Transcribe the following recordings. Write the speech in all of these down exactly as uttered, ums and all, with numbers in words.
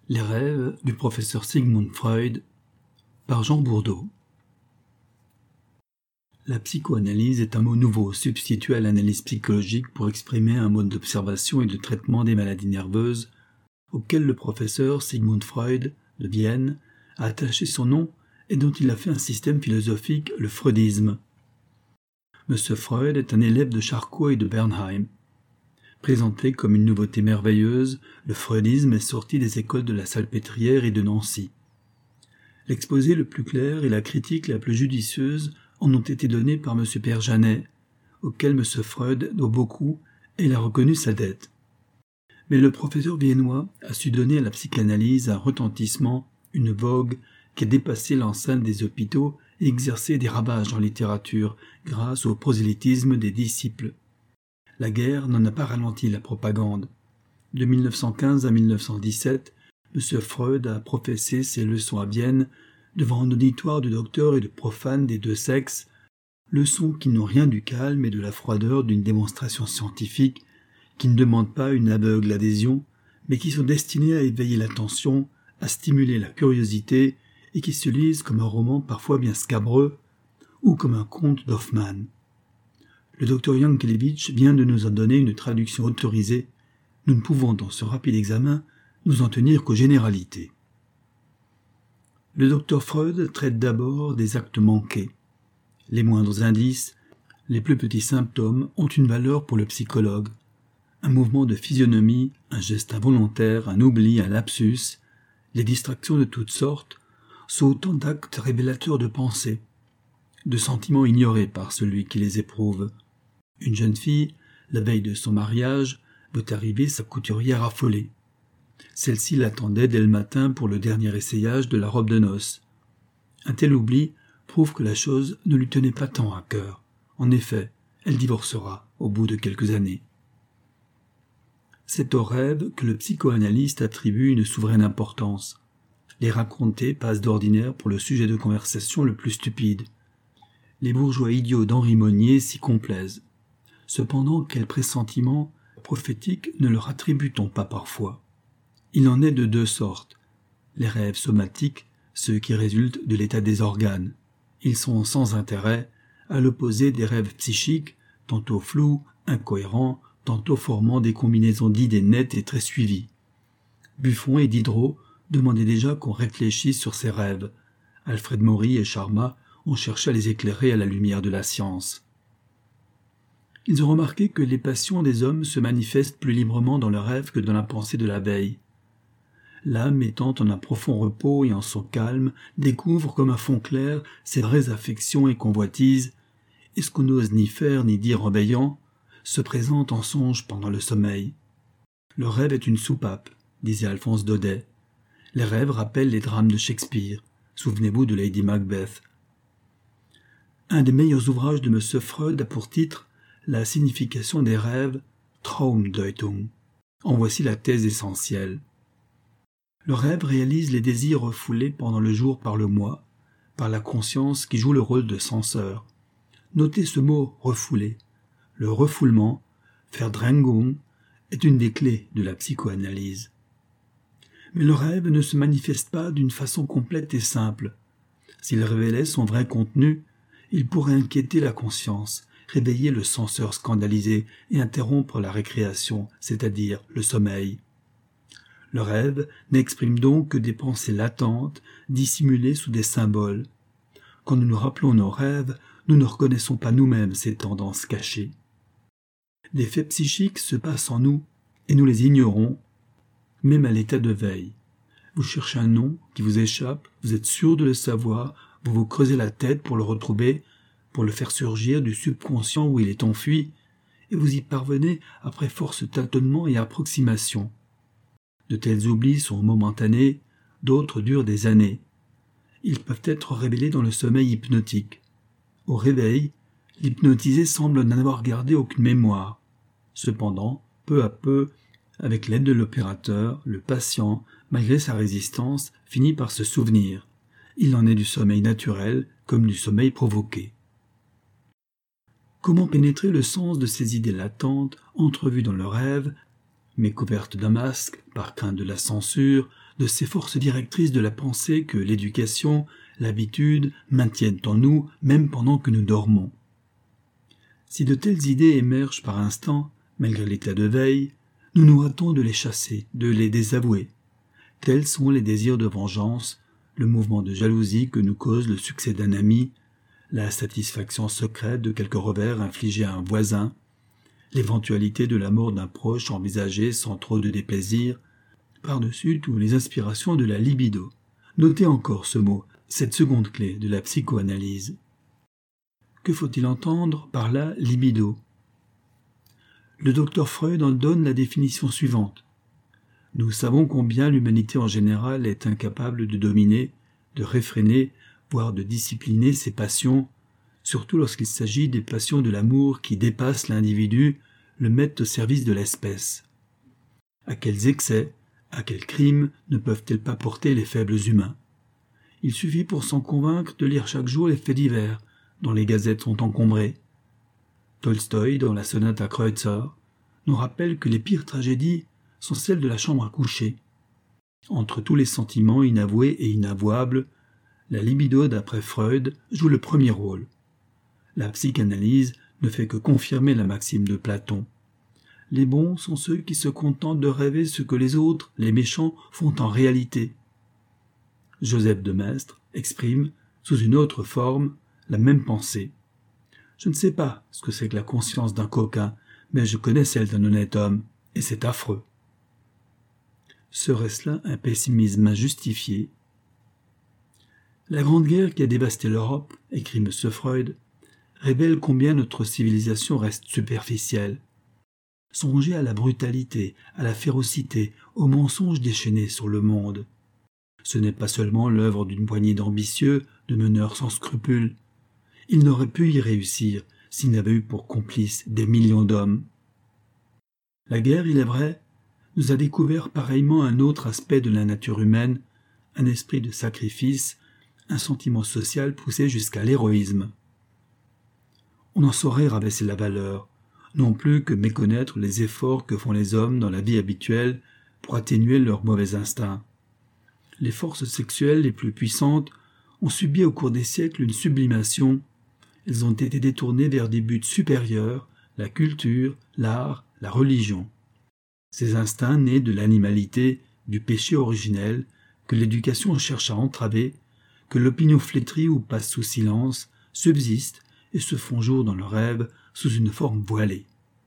Les rêves du professeur Sigmund Freud par Jean Bourdeau. La psychoanalyse est un mot nouveau substitué à l'analyse psychologique pour exprimer un mode d'observation et de traitement des maladies nerveuses auquel le professeur Sigmund Freud de Vienne a attaché son nom et dont il a fait un système philosophique, le freudisme. Monsieur Freud est un élève de Charcot et de Bernheim. Présenté comme une nouveauté merveilleuse, le freudisme est sorti des écoles de la Salpêtrière et de Nancy. L'exposé le plus clair et la critique la plus judicieuse en ont été donnés par M. Pierre Janet, auquel M. Freud doit beaucoup et il a reconnu sa dette. Mais le professeur viennois a su donner à la psychanalyse un retentissement, une vogue qui a dépassé l'enceinte des hôpitaux et exercé des ravages en littérature grâce au prosélytisme des disciples. La guerre n'en a pas ralenti la propagande. De mille neuf cent quinze à mille neuf cent dix-sept, M. Freud a professé ses leçons à Vienne devant un auditoire de docteurs et de profanes des deux sexes, leçons qui n'ont rien du calme et de la froideur d'une démonstration scientifique, qui ne demandent pas une aveugle adhésion, mais qui sont destinées à éveiller l'attention, à stimuler la curiosité et qui se lisent comme un roman parfois bien scabreux ou comme un conte d'Hoffmann. Le docteur Yankelevitch vient de nous en donner une traduction autorisée. Nous ne pouvons, dans ce rapide examen, nous en tenir qu'aux généralités. Le docteur Freud traite d'abord des actes manqués. Les moindres indices, les plus petits symptômes ont une valeur pour le psychologue. Un mouvement de physionomie, un geste involontaire, un oubli, un lapsus, les distractions de toutes sortes sont autant d'actes révélateurs de pensées, de sentiments ignorés par celui qui les éprouve. Une jeune fille, la veille de son mariage, veut arriver sa couturière affolée. Celle-ci l'attendait dès le matin pour le dernier essayage de la robe de noces. Un tel oubli prouve que la chose ne lui tenait pas tant à cœur. En effet, elle divorcera au bout de quelques années. C'est au rêve que le psychoanalyste attribue une souveraine importance. Les racontés passent d'ordinaire pour le sujet de conversation le plus stupide. Les bourgeois idiots d'Henri Monnier s'y complaisent. Cependant, quel pressentiment prophétique ne leur attribue-t-on pas parfois? Il en est de deux sortes. Les rêves somatiques, ceux qui résultent de l'état des organes. Ils sont sans intérêt, à l'opposé des rêves psychiques, tantôt flous, incohérents, tantôt formant des combinaisons d'idées nettes et très suivies. Buffon et Diderot demandaient déjà qu'on réfléchisse sur ces rêves. Alfred Maury et Charmat ont cherché à les éclairer à la lumière de la science. Ils ont remarqué que les passions des hommes se manifestent plus librement dans le rêve que dans la pensée de la veille. L'âme, étant en un profond repos et en son calme, découvre comme un fond clair ses vraies affections et convoitises, et ce qu'on n'ose ni faire ni dire en veillant se présente en songe pendant le sommeil. Le rêve est une soupape, disait Alphonse Daudet. Les rêves rappellent les drames de Shakespeare. Souvenez-vous de Lady Macbeth. Un des meilleurs ouvrages de M. Freud a pour titre La signification des rêves, Traumdeutung. En voici la thèse essentielle. Le rêve réalise les désirs refoulés pendant le jour par le moi, par la conscience qui joue le rôle de censeur. Notez ce mot « refoulé ». Le refoulement, Verdrängung, est une des clés de la psychoanalyse. Mais le rêve ne se manifeste pas d'une façon complète et simple. S'il révélait son vrai contenu, il pourrait inquiéter la conscience, réveiller le censeur scandalisé et interrompre la récréation, c'est-à-dire le sommeil. Le rêve n'exprime donc que des pensées latentes, dissimulées sous des symboles. Quand nous nous rappelons nos rêves, nous ne reconnaissons pas nous-mêmes ces tendances cachées. Des faits psychiques se passent en nous, et nous les ignorons, même à l'état de veille. Vous cherchez un nom qui vous échappe, vous êtes sûr de le savoir, vous vous creusez la tête pour le retrouver, pour le faire surgir du subconscient où il est enfui, et vous y parvenez après force tâtonnements et approximations. De tels oublis sont momentanés, d'autres durent des années. Ils peuvent être révélés dans le sommeil hypnotique. Au réveil, l'hypnotisé semble n'avoir gardé aucune mémoire. Cependant, peu à peu, avec l'aide de l'opérateur, le patient, malgré sa résistance, finit par se souvenir. Il en est du sommeil naturel comme du sommeil provoqué. Comment pénétrer le sens de ces idées latentes, entrevues dans le rêve, mais couverte d'un masque, par crainte de la censure, de ces forces directrices de la pensée que l'éducation, l'habitude maintiennent en nous même pendant que nous dormons. Si de telles idées émergent par instant, malgré l'état de veille, nous nous hâtons de les chasser, de les désavouer. Tels sont les désirs de vengeance, le mouvement de jalousie que nous cause le succès d'un ami, la satisfaction secrète de quelques revers infligés à un voisin, l'éventualité de la mort d'un proche envisagée sans trop de déplaisir, par-dessus tout les inspirations de la libido. Notez encore ce mot, cette seconde clé de la psychoanalyse. Que faut-il entendre par la libido ? Le docteur Freud en donne la définition suivante. Nous savons combien l'humanité en général est incapable de dominer, de réfréner, voire de discipliner ses passions, surtout lorsqu'il s'agit des passions de l'amour qui dépassent l'individu, le mettent au service de l'espèce. À quels excès, à quels crimes ne peuvent-elles pas porter les faibles humains ? Il suffit pour s'en convaincre de lire chaque jour les faits divers, dont les gazettes sont encombrées. Tolstoï, dans la sonate à Kreutzer, nous rappelle que les pires tragédies sont celles de la chambre à coucher. Entre tous les sentiments inavoués et inavouables, la libido d'après Freud joue le premier rôle. La psychanalyse ne fait que confirmer la maxime de Platon. Les bons sont ceux qui se contentent de rêver ce que les autres, les méchants, font en réalité. Joseph de Maistre exprime, sous une autre forme, la même pensée. Je ne sais pas ce que c'est que la conscience d'un coquin, mais je connais celle d'un honnête homme, et c'est affreux. Serait-ce là un pessimisme injustifié ? La Grande Guerre qui a dévasté l'Europe, écrit M. Freud, révèle combien notre civilisation reste superficielle. Songez à la brutalité, à la férocité, aux mensonges déchaînés sur le monde. Ce n'est pas seulement l'œuvre d'une poignée d'ambitieux, de meneurs sans scrupules. Ils n'auraient pu y réussir s'ils n'avaient eu pour complices des millions d'hommes. La guerre, il est vrai, nous a découvert pareillement un autre aspect de la nature humaine, un esprit de sacrifice, un sentiment social poussé jusqu'à l'héroïsme. On en saurait rabaisser la valeur, non plus que méconnaître les efforts que font les hommes dans la vie habituelle pour atténuer leurs mauvais instincts. Les forces sexuelles les plus puissantes ont subi au cours des siècles une sublimation. Elles ont été détournées vers des buts supérieurs, la culture, l'art, la religion. Ces instincts nés de l'animalité, du péché originel, que l'éducation cherche à entraver, que l'opinion flétrit ou passe sous silence, subsistent et se font jour dans le rêve sous une forme voilée.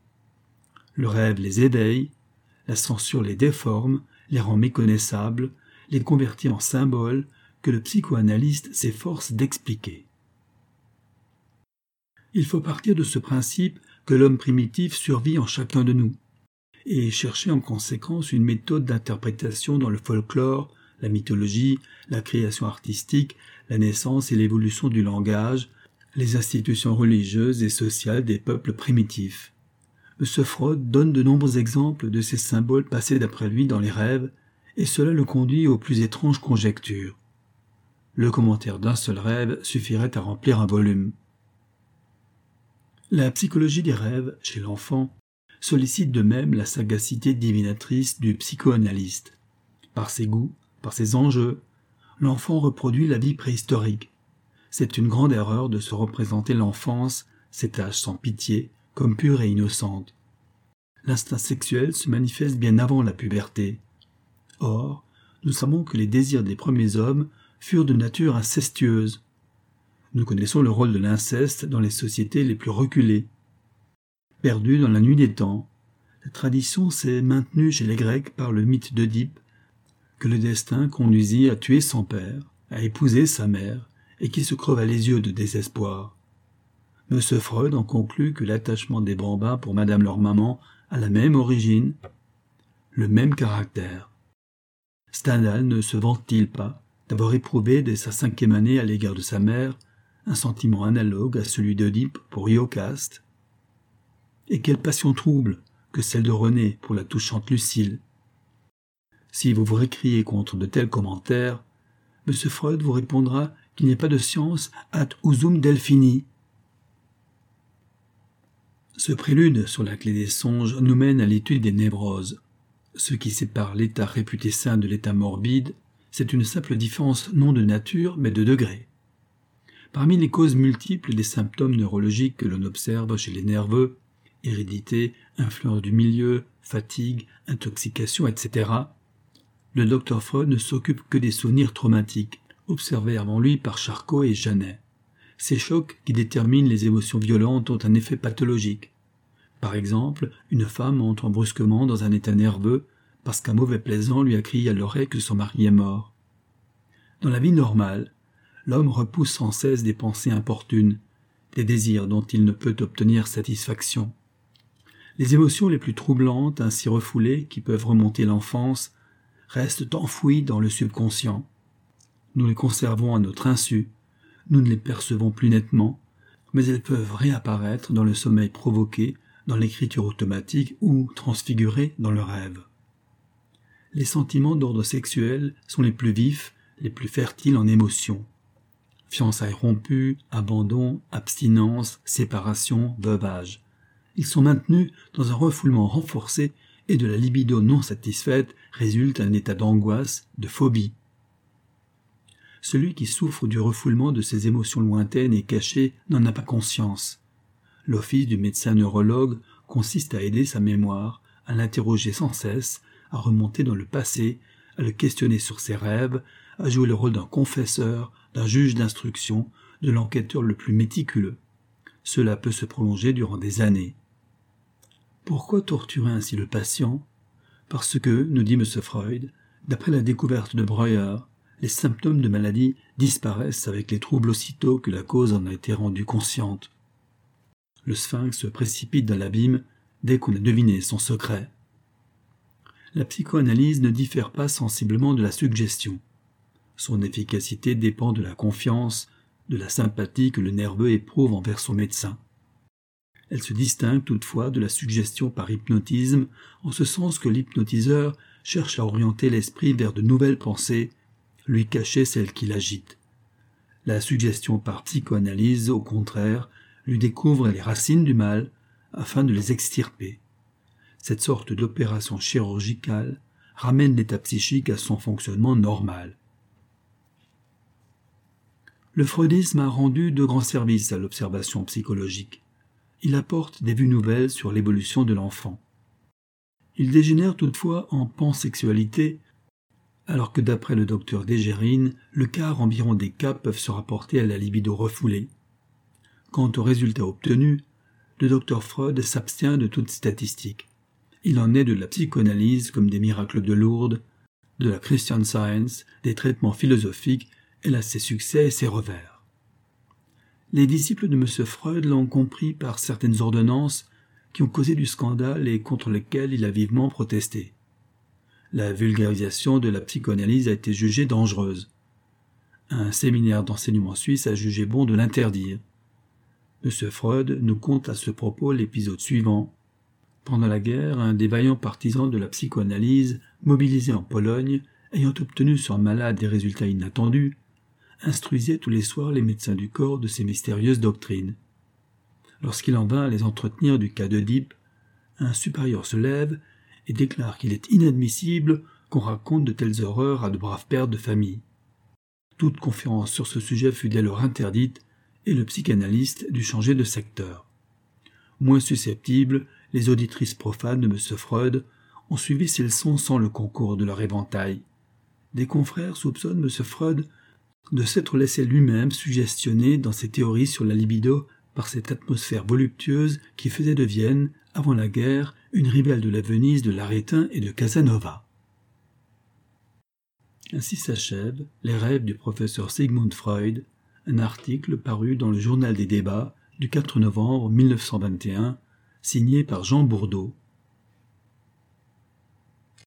Le rêve les éveille, la censure les déforme, les rend méconnaissables, les convertit en symboles que le psychanalyste s'efforce d'expliquer. Il faut partir de ce principe que l'homme primitif survit en chacun de nous, et chercher en conséquence une méthode d'interprétation dans le folklore, la mythologie, la création artistique, la naissance et l'évolution du langage, les institutions religieuses et sociales des peuples primitifs. M. Freud donne de nombreux exemples de ces symboles passés d'après lui dans les rêves, et cela le conduit aux plus étranges conjectures. Le commentaire d'un seul rêve suffirait à remplir un volume. La psychologie des rêves, chez l'enfant, sollicite de même la sagacité divinatrice du psychoanalyste. Par ses goûts, par ses enjeux, l'enfant reproduit la vie préhistorique. C'est une grande erreur de se représenter l'enfance, cet âge sans pitié, comme pure et innocente. L'instinct sexuel se manifeste bien avant la puberté. Or, nous savons que les désirs des premiers hommes furent de nature incestueuse. Nous connaissons le rôle de l'inceste dans les sociétés les plus reculées. Perdu dans la nuit des temps, la tradition s'est maintenue chez les Grecs par le mythe d'Œdipe, que le destin conduisit à tuer son père, à épouser sa mère, et qui se creva les yeux de désespoir. M. Freud en conclut que l'attachement des bambins pour madame leur maman a la même origine, le même caractère. Stendhal ne se vante-t-il pas d'avoir éprouvé dès sa cinquième année à l'égard de sa mère un sentiment analogue à celui d'Œdipe pour Iocaste? Et quelle passion trouble que celle de René pour la touchante Lucile! Si vous vous récriez contre de tels commentaires, M. Freud vous répondra qu'il n'y a pas de science ad usum delphini. Ce prélude sur la clé des songes nous mène à l'étude des névroses. Ce qui sépare l'état réputé sain de l'état morbide, c'est une simple différence non de nature mais de degré. Parmi les causes multiples des symptômes neurologiques que l'on observe chez les nerveux, hérédité, influence du milieu, fatigue, intoxication, et cetera, le docteur Freud ne s'occupe que des souvenirs traumatiques, observés avant lui par Charcot et Janet. Ces chocs qui déterminent les émotions violentes ont un effet pathologique. Par exemple, une femme entre brusquement dans un état nerveux parce qu'un mauvais plaisant lui a crié à l'oreille que son mari est mort. Dans la vie normale, l'homme repousse sans cesse des pensées importunes, des désirs dont il ne peut obtenir satisfaction. Les émotions les plus troublantes, ainsi refoulées, qui peuvent remonter l'enfance, restent enfouies dans le subconscient. Nous les conservons à notre insu, nous ne les percevons plus nettement, mais elles peuvent réapparaître dans le sommeil provoqué, dans l'écriture automatique ou transfigurées dans le rêve. Les sentiments d'ordre sexuel sont les plus vifs, les plus fertiles en émotions. Fiançailles rompues, abandon, abstinence, séparation, veuvage. Ils sont maintenus dans un refoulement renforcé et de la libido non satisfaite résulte un état d'angoisse, de phobie. Celui qui souffre du refoulement de ces émotions lointaines et cachées n'en a pas conscience. L'office du médecin neurologue consiste à aider sa mémoire, à l'interroger sans cesse, à remonter dans le passé, à le questionner sur ses rêves, à jouer le rôle d'un confesseur, d'un juge d'instruction, de l'enquêteur le plus méticuleux. Cela peut se prolonger durant des années. Pourquoi torturer ainsi le patient ? Parce que, nous dit M. Freud, d'après la découverte de Breuer, les symptômes de maladie disparaissent avec les troubles aussitôt que la cause en a été rendue consciente. Le sphinx se précipite dans l'abîme dès qu'on a deviné son secret. La psychoanalyse ne diffère pas sensiblement de la suggestion. Son efficacité dépend de la confiance, de la sympathie que le nerveux éprouve envers son médecin. Elle se distingue toutefois de la suggestion par hypnotisme, en ce sens que l'hypnotiseur cherche à orienter l'esprit vers de nouvelles pensées, lui cacher celles qui l'agitent. La suggestion par psychoanalyse, au contraire, lui découvre les racines du mal afin de les extirper. Cette sorte d'opération chirurgicale ramène l'état psychique à son fonctionnement normal. Le freudisme a rendu de grands services à l'observation psychologique. Il apporte des vues nouvelles sur l'évolution de l'enfant. Il dégénère toutefois en pansexualité, alors que d'après le docteur Desgérines, le quart environ des cas peuvent se rapporter à la libido refoulée. Quant aux résultats obtenus, le docteur Freud s'abstient de toute statistique. Il en est de la psychanalyse comme des miracles de Lourdes, de la Christian Science, des traitements philosophiques, elle a ses succès et ses revers. Les disciples de M. Freud l'ont compris par certaines ordonnances qui ont causé du scandale et contre lesquelles il a vivement protesté. La vulgarisation de la psychanalyse a été jugée dangereuse. Un séminaire d'enseignement suisse a jugé bon de l'interdire. M. Freud nous conte à ce propos l'épisode suivant. Pendant la guerre, un des vaillants partisans de la psychanalyse, mobilisé en Pologne, ayant obtenu sur un malade des résultats inattendus, instruisait tous les soirs les médecins du corps de ces mystérieuses doctrines. Lorsqu'il en vint à les entretenir du cas d'Oedipe, un supérieur se lève et déclare qu'il est inadmissible qu'on raconte de telles horreurs à de braves pères de famille. Toute conférence sur ce sujet fut dès lors interdite et le psychanalyste dut changer de secteur. Moins susceptibles, les auditrices profanes de M. Freud ont suivi ces leçons sans le concours de leur éventail. Des confrères soupçonnent M. Freud de s'être laissé lui-même suggestionner dans ses théories sur la libido par cette atmosphère voluptueuse qui faisait de Vienne, avant la guerre, une rivale de la Venise de l'Arétin et de Casanova. Ainsi s'achèvent Les rêves du professeur Sigmund Freud, un article paru dans le Journal des débats du quatre novembre mille neuf cent vingt et un, signé par Jean Bourdeau.